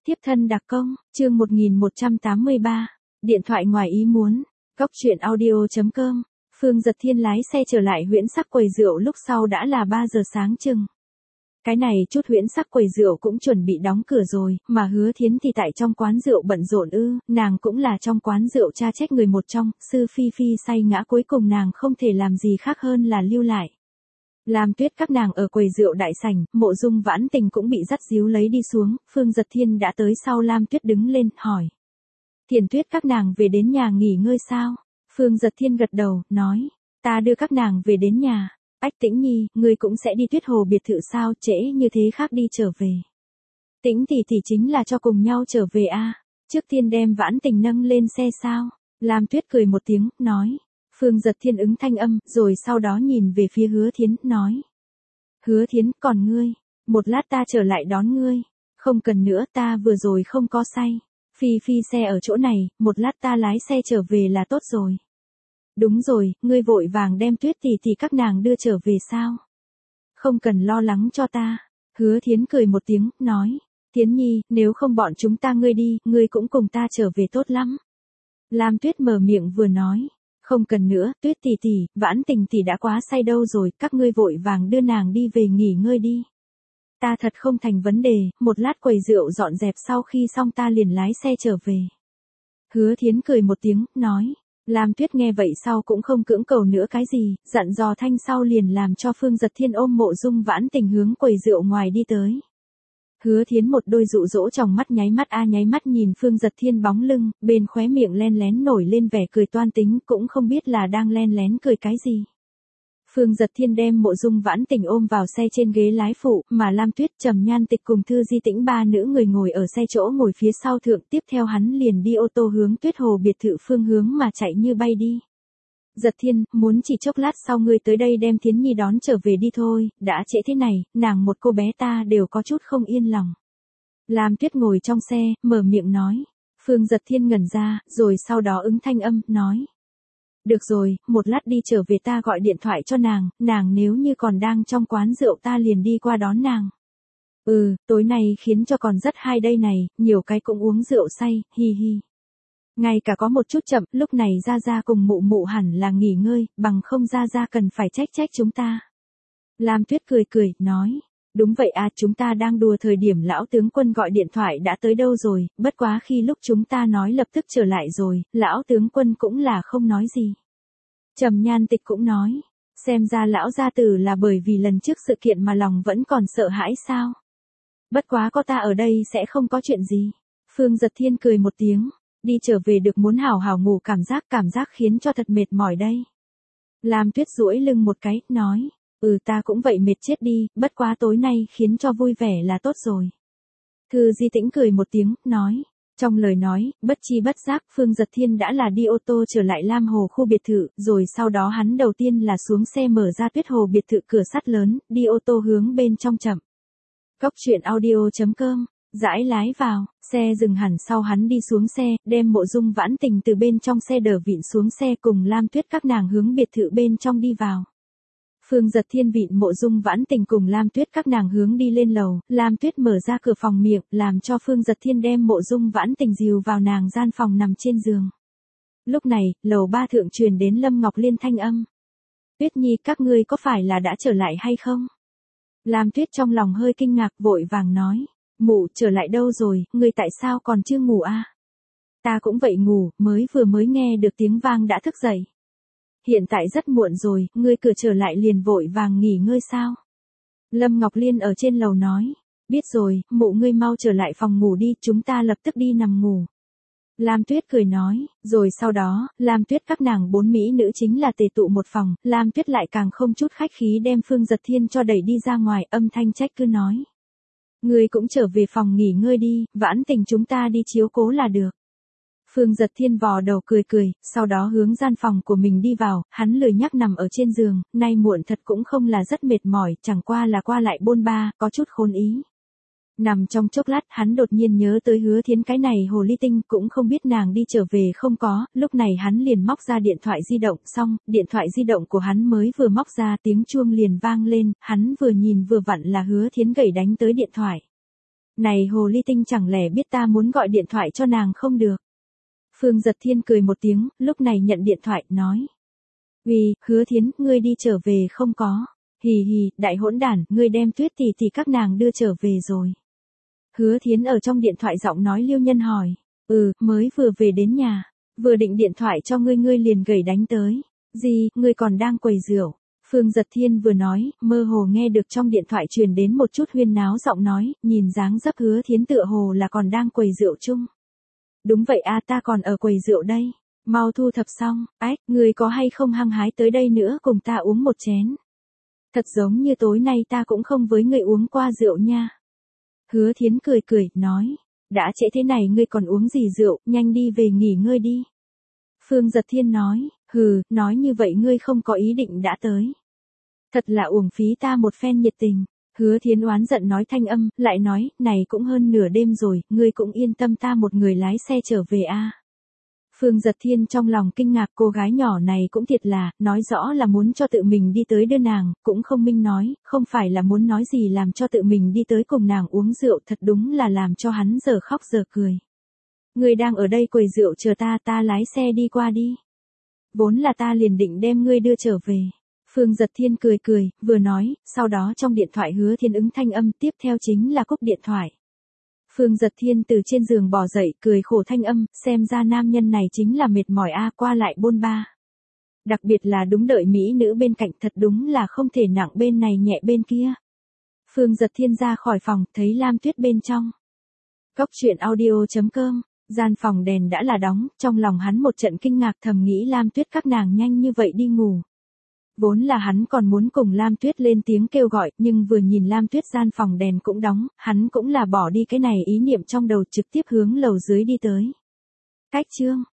Tiếp thân đặc công, chương 1183, điện thoại ngoài ý muốn, góc truyện audio.com, Phương Dật Thiên lái xe trở lại huyễn sắc quầy rượu lúc sau đã là 3 giờ sáng chừng. Cái này chút huyễn sắc quầy rượu cũng chuẩn bị đóng cửa rồi, mà Hứa Thiến thì tại trong quán rượu bận rộn nàng cũng là trong quán rượu cha trách người một trong, Sư Phi Phi say ngã cuối cùng nàng không thể làm gì khác hơn là lưu lại. Lam Tuyết các nàng ở quầy rượu đại sảnh, Mộ Dung Vãn Tình cũng bị dắt díu lấy đi xuống, Phương Dật Thiên đã tới sau Lam Tuyết đứng lên, hỏi. Thiền Tuyết các nàng về đến nhà nghỉ ngơi sao? Phương Dật Thiên gật đầu, nói, ta đưa các nàng về đến nhà. Ách Tĩnh Nhi, ngươi cũng sẽ đi Tuyết Hồ biệt thự sao, trễ như thế khác đi trở về. Tĩnh tỷ chính là cho cùng nhau trở về a. Trước tiên đem Vãn Tình nâng lên xe sao? Lam Tuyết cười một tiếng, nói. Phương Dật Thiên ứng thanh âm, rồi sau đó nhìn về phía Hứa Thiến, nói. Hứa Thiến, còn ngươi, một lát ta trở lại đón ngươi. Không cần nữa, ta vừa rồi không có say. Phi Phi xe ở chỗ này, một lát ta lái xe trở về là tốt rồi. Đúng rồi, ngươi vội vàng đem Tuyết tỷ các nàng đưa trở về sao? Không cần lo lắng cho ta. Hứa Thiến cười một tiếng, nói. Thiến Nhi, nếu không bọn chúng ta ngươi đi, ngươi cũng cùng ta trở về tốt lắm. Lam Tuyết mở miệng vừa nói. Không cần nữa, Tuyết tỷ, Vãn Tình tỷ đã quá say đâu rồi, các ngươi vội vàng đưa nàng đi về nghỉ ngơi đi. Ta thật không thành vấn đề, một lát quầy rượu dọn dẹp sau khi xong ta liền lái xe trở về. Hứa Thiến cười một tiếng, nói. Lam Tuyết nghe vậy sau cũng không cưỡng cầu nữa cái gì, dặn dò thanh sau liền làm cho Phương Dật Thiên ôm Mộ Dung Vãn Tình hướng quầy rượu ngoài đi tới. Hứa Thiến một đôi dụ dỗ trong mắt nháy mắt nhìn Phương Dật Thiên bóng lưng, bên khóe miệng len lén nổi lên vẻ cười toan tính, cũng không biết là đang len lén cười cái gì. Phương Dật Thiên đem Mộ Dung Vãn Tình ôm vào xe trên ghế lái phụ, mà Lam Tuyết, Trầm Nhan Tịch cùng Thư Di Tĩnh ba nữ người ngồi ở xe chỗ ngồi phía sau thượng, tiếp theo hắn liền đi ô tô hướng Tuyết Hồ biệt thự phương hướng mà chạy như bay đi. Dật Thiên, muốn chỉ chốc lát sau ngươi tới đây đem Thiến Nhi đón trở về đi thôi, đã trễ thế này, nàng một cô bé ta đều có chút không yên lòng. Lam Tuyết ngồi trong xe, mở miệng nói. Phương Dật Thiên ngẩn ra, rồi sau đó ứng thanh âm, nói. Được rồi, một lát đi trở về ta gọi điện thoại cho nàng nếu như còn đang trong quán rượu ta liền đi qua đón nàng. Tối nay khiến cho còn rất hay đây này, nhiều cái cũng uống rượu say, hi hi. Ngay cả có một chút chậm, lúc này Gia cùng mụ mụ hẳn là nghỉ ngơi, bằng không Gia cần phải trách chúng ta. Lam Tuyết cười, nói. Đúng vậy à, chúng ta đang đùa thời điểm lão tướng quân gọi điện thoại đã tới đâu rồi, bất quá khi lúc chúng ta nói lập tức trở lại rồi, lão tướng quân cũng là không nói gì. Trầm Nhan Tịch cũng nói, xem ra lão gia tử là bởi vì lần trước sự kiện mà lòng vẫn còn sợ hãi sao. Bất quá có ta ở đây sẽ không có chuyện gì. Phương Dật Thiên cười một tiếng, đi trở về được muốn hào hào ngủ cảm giác khiến cho thật mệt mỏi đây. Lam Tuyết duỗi lưng một cái, nói. Ta cũng vậy mệt chết đi, bất quá tối nay khiến cho vui vẻ là tốt rồi. Thư Di Tĩnh cười một tiếng, nói. Trong lời nói, bất chi bất giác, Phương Dật Thiên đã là đi ô tô trở lại Lam Hồ khu biệt thự, rồi sau đó hắn đầu tiên là xuống xe mở ra Tuyết Hồ biệt thự cửa sắt lớn, đi ô tô hướng bên trong chậm. Góc truyện audio.com, rãi lái vào, xe dừng hẳn sau hắn đi xuống xe, đem Mộ Dung Vãn Tình từ bên trong xe đỡ vịn xuống xe cùng Lam Tuyết các nàng hướng biệt thự bên trong đi vào. Phương Dật Thiên vịn Mộ Dung Vãn Tình cùng Lam Tuyết các nàng hướng đi lên lầu, Lam Tuyết mở ra cửa phòng miệng, làm cho Phương Dật Thiên đem Mộ Dung Vãn Tình dìu vào nàng gian phòng nằm trên giường. Lúc này, lầu 3 thượng truyền đến Lâm Ngọc Liên thanh âm. Tuyết Nhi các ngươi có phải là đã trở lại hay không? Lam Tuyết trong lòng hơi kinh ngạc vội vàng nói. Mụ trở lại đâu rồi, ngươi tại sao còn chưa ngủ à? Ta cũng vậy ngủ, vừa mới nghe được tiếng vang đã thức dậy. Hiện tại rất muộn rồi, ngươi cửa trở lại liền vội vàng nghỉ ngơi sao? Lâm Ngọc Liên ở trên lầu nói. Biết rồi, mụ ngươi mau trở lại phòng ngủ đi, chúng ta lập tức đi nằm ngủ. Lam Tuyết cười nói, rồi sau đó, Lam Tuyết các nàng 4 mỹ nữ chính là tề tụ một phòng, Lam Tuyết lại càng không chút khách khí đem Phương Dật Thiên cho đẩy đi ra ngoài, âm thanh trách cứ nói. Ngươi cũng trở về phòng nghỉ ngơi đi, Vãn Tình chúng ta đi chiếu cố là được. Phương Dật Thiên vò đầu cười, sau đó hướng gian phòng của mình đi vào, hắn lười nhác nằm ở trên giường, nay muộn thật cũng không là rất mệt mỏi, chẳng qua là qua lại bôn ba, có chút khôn ý. Nằm trong chốc lát, hắn đột nhiên nhớ tới Hứa Thiến cái này hồ ly tinh, cũng không biết nàng đi trở về không có, lúc này hắn liền móc ra điện thoại di động, xong, điện thoại di động của hắn mới vừa móc ra tiếng chuông liền vang lên, hắn vừa nhìn vừa vặn là Hứa Thiến gửi đánh tới điện thoại. Này hồ ly tinh chẳng lẽ biết ta muốn gọi điện thoại cho nàng không được. Phương Giật Thiên cười một tiếng, lúc này nhận điện thoại, nói. Vì, Hứa Thiến, ngươi đi trở về không có. Hì hì, đại hỗn đản, ngươi đem Tuyết tỷ tỷ các nàng đưa trở về rồi. Hứa Thiến ở trong điện thoại giọng nói Liêu Nhân hỏi. Mới vừa về đến nhà. Vừa định điện thoại cho ngươi liền gầy đánh tới. Gì, ngươi còn đang quầy rượu. Phương Giật Thiên vừa nói, mơ hồ nghe được trong điện thoại truyền đến một chút huyên náo giọng nói, nhìn dáng dấp Hứa Thiến tựa hồ là còn đang quầy rượu chung. Đúng vậy a, ta còn ở quầy rượu đây. Mau thu thập xong, ngươi có hay không hăng hái tới đây nữa cùng ta uống một chén. Thật giống như tối nay ta cũng không với ngươi uống qua rượu nha. Hứa Thiến cười cười, nói, đã trễ thế này ngươi còn uống gì rượu, nhanh đi về nghỉ ngơi đi. Phương Giật Thiên nói, nói như vậy ngươi không có ý định đã tới. Thật là uổng phí ta một phen nhiệt tình. Hứa Thiến oán giận nói thanh âm, lại nói, này cũng hơn nửa đêm rồi, ngươi cũng yên tâm ta một người lái xe trở về a. Phương Giật Thiên trong lòng kinh ngạc, cô gái nhỏ này cũng thiệt là, nói rõ là muốn cho tự mình đi tới đưa nàng, cũng không minh nói, không phải là muốn nói gì làm cho tự mình đi tới cùng nàng uống rượu, thật đúng là làm cho hắn giờ khóc giờ cười. Ngươi đang ở đây quầy rượu chờ ta lái xe đi qua đi. Vốn là ta liền định đem ngươi đưa trở về. Phương Giật Thiên cười cười, vừa nói, sau đó trong điện thoại Hứa Thiên ứng thanh âm, tiếp theo chính là cúp điện thoại. Phương Giật Thiên từ trên giường bò dậy, cười khổ thanh âm, xem ra nam nhân này chính là mệt mỏi qua lại bôn ba. Đặc biệt là đúng đợi mỹ nữ bên cạnh, thật đúng là không thể nặng bên này nhẹ bên kia. Phương Giật Thiên ra khỏi phòng, thấy Lam Tuyết bên trong. Cốc truyện audio.com, gian phòng đèn đã là đóng, trong lòng hắn một trận kinh ngạc thầm nghĩ Lam Tuyết các nàng nhanh như vậy đi ngủ. Vốn là hắn còn muốn cùng Lam Tuyết lên tiếng kêu gọi, nhưng vừa nhìn Lam Tuyết gian phòng đèn cũng đóng, hắn cũng là bỏ đi cái này ý niệm trong đầu, trực tiếp hướng lầu dưới đi tới. Cách chương